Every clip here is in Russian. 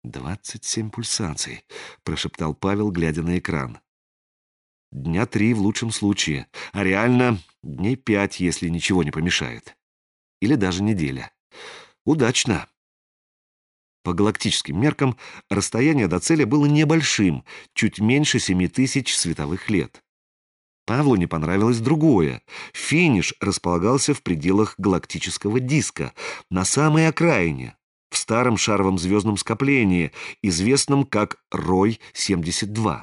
27 пульсаций», — прошептал Павел, глядя на экран. «Дня 3 в лучшем случае, а реально дней 5, если ничего не помешает. Или даже неделя. Удачно». По галактическим меркам расстояние до цели было небольшим, чуть меньше 7000 световых лет. Павлу не понравилось другое. Финиш располагался в пределах галактического диска, на самой окраине, в старом шаровом звездном скоплении, известном как Рой-72.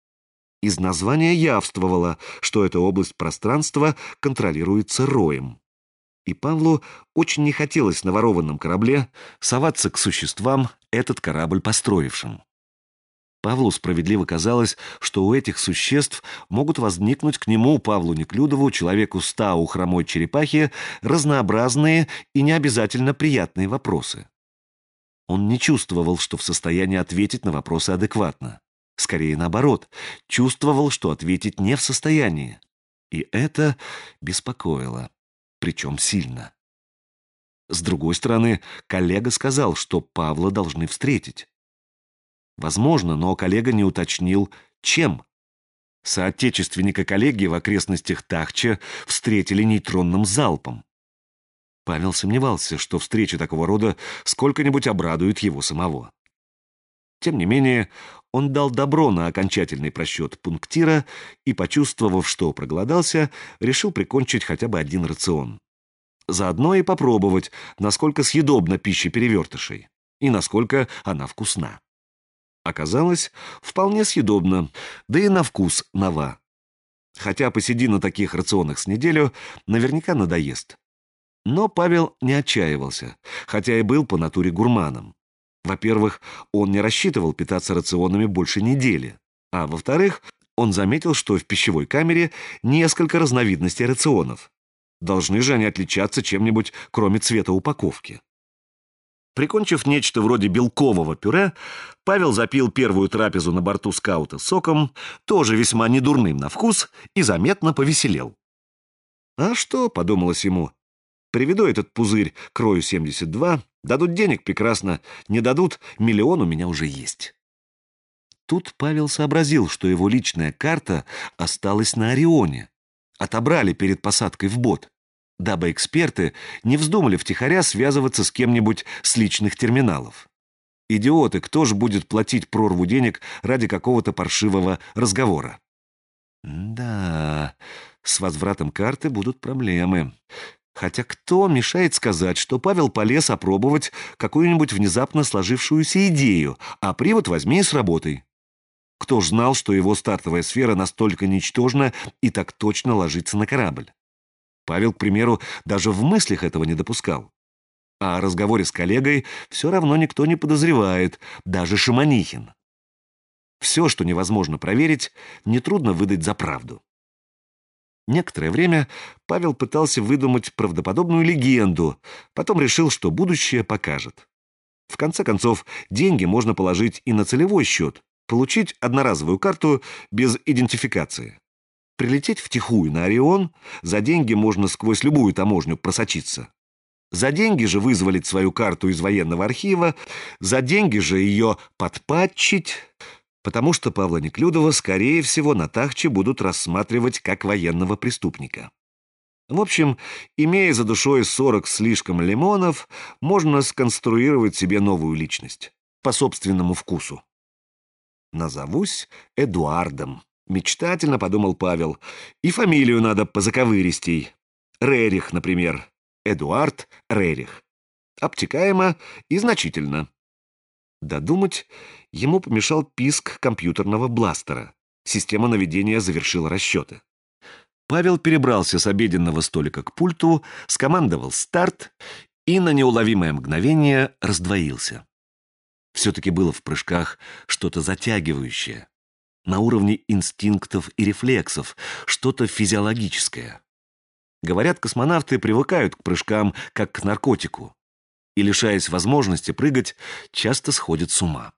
Из названия явствовало, что эта область пространства контролируется Роем. И Павлу очень не хотелось на ворованном корабле соваться к существам, этот корабль построившим. Павлу справедливо казалось, что у этих существ могут возникнуть к нему, Павлу Неклюдову, человеку с Тау хромой черепахи, разнообразные и не обязательно приятные вопросы. Он не чувствовал, что в состоянии ответить на вопросы адекватно. Скорее наоборот, чувствовал, что ответить не в состоянии. И это беспокоило, причем сильно. С другой стороны, коллега сказал, что Павла должны встретить. Возможно, но коллега не уточнил, чем. Соотечественника коллеги в окрестностях Тахча встретили нейтронным залпом. Павел сомневался, что встреча такого рода сколько-нибудь обрадует его самого. Тем не менее, он дал добро на окончательный просчет пунктира и, почувствовав, что проголодался, решил прикончить хотя бы один рацион. Заодно и попробовать, насколько съедобна пища перевертышей и насколько она вкусна. Оказалось, вполне съедобно, да и на вкус нова. Хотя посиди на таких рационах с неделю, наверняка надоест. Но Павел не отчаивался, хотя и был по натуре гурманом. Во-первых, он не рассчитывал питаться рационами больше недели, а во-вторых, он заметил, что в пищевой камере несколько разновидностей рационов. Должны же они отличаться чем-нибудь, кроме цвета упаковки. Прикончив нечто вроде белкового пюре, Павел запил первую трапезу на борту скаута соком, тоже весьма недурным на вкус, и заметно повеселел. «А что?» — подумалось ему. «Приведу этот пузырь к Рою-72, дадут денег — прекрасно, не дадут — миллион у меня уже есть». Тут Павел сообразил, что его личная карта осталась на Орионе. Отобрали перед посадкой в бот, дабы эксперты не вздумали втихаря связываться с кем-нибудь с личных терминалов. Идиоты, кто же будет платить прорву денег ради какого-то паршивого разговора? Да, с возвратом карты будут проблемы. Хотя кто мешает сказать, что Павел полез опробовать какую-нибудь внезапно сложившуюся идею, а привод возьми и сработай. Кто ж знал, что его стартовая сфера настолько ничтожна и так точно ложится на корабль? Павел, к примеру, даже в мыслях этого не допускал. А о разговоре с коллегой все равно никто не подозревает, даже Шаманихин. Все, что невозможно проверить, нетрудно выдать за правду. Некоторое время Павел пытался выдумать правдоподобную легенду, потом решил, что будущее покажет. В конце концов, деньги можно положить и на целевой счет, получить одноразовую карту без идентификации. Прилететь втихую на Орион, за деньги можно сквозь любую таможню просочиться. За деньги же вызволить свою карту из военного архива, за деньги же ее подпатчить, потому что Павла Неклюдова, скорее всего, на Тахче будут рассматривать как военного преступника. В общем, имея за душой 40 слишком лимонов, можно сконструировать себе новую личность, по собственному вкусу. «Назовусь Эдуардом», — мечтательно подумал Павел. «И фамилию надо позаковыристей. Рерих, например. Эдуард Рерих. Обтекаемо и значительно». Додумать ему помешал писк компьютерного бластера. Система наведения завершила расчеты. Павел перебрался с обеденного столика к пульту, скомандовал «старт» и на неуловимое мгновение раздвоился. Все-таки было в прыжках что-то затягивающее, на уровне инстинктов и рефлексов, что-то физиологическое. Говорят, космонавты привыкают к прыжкам как к наркотику и, лишаясь возможности прыгать, часто сходят с ума.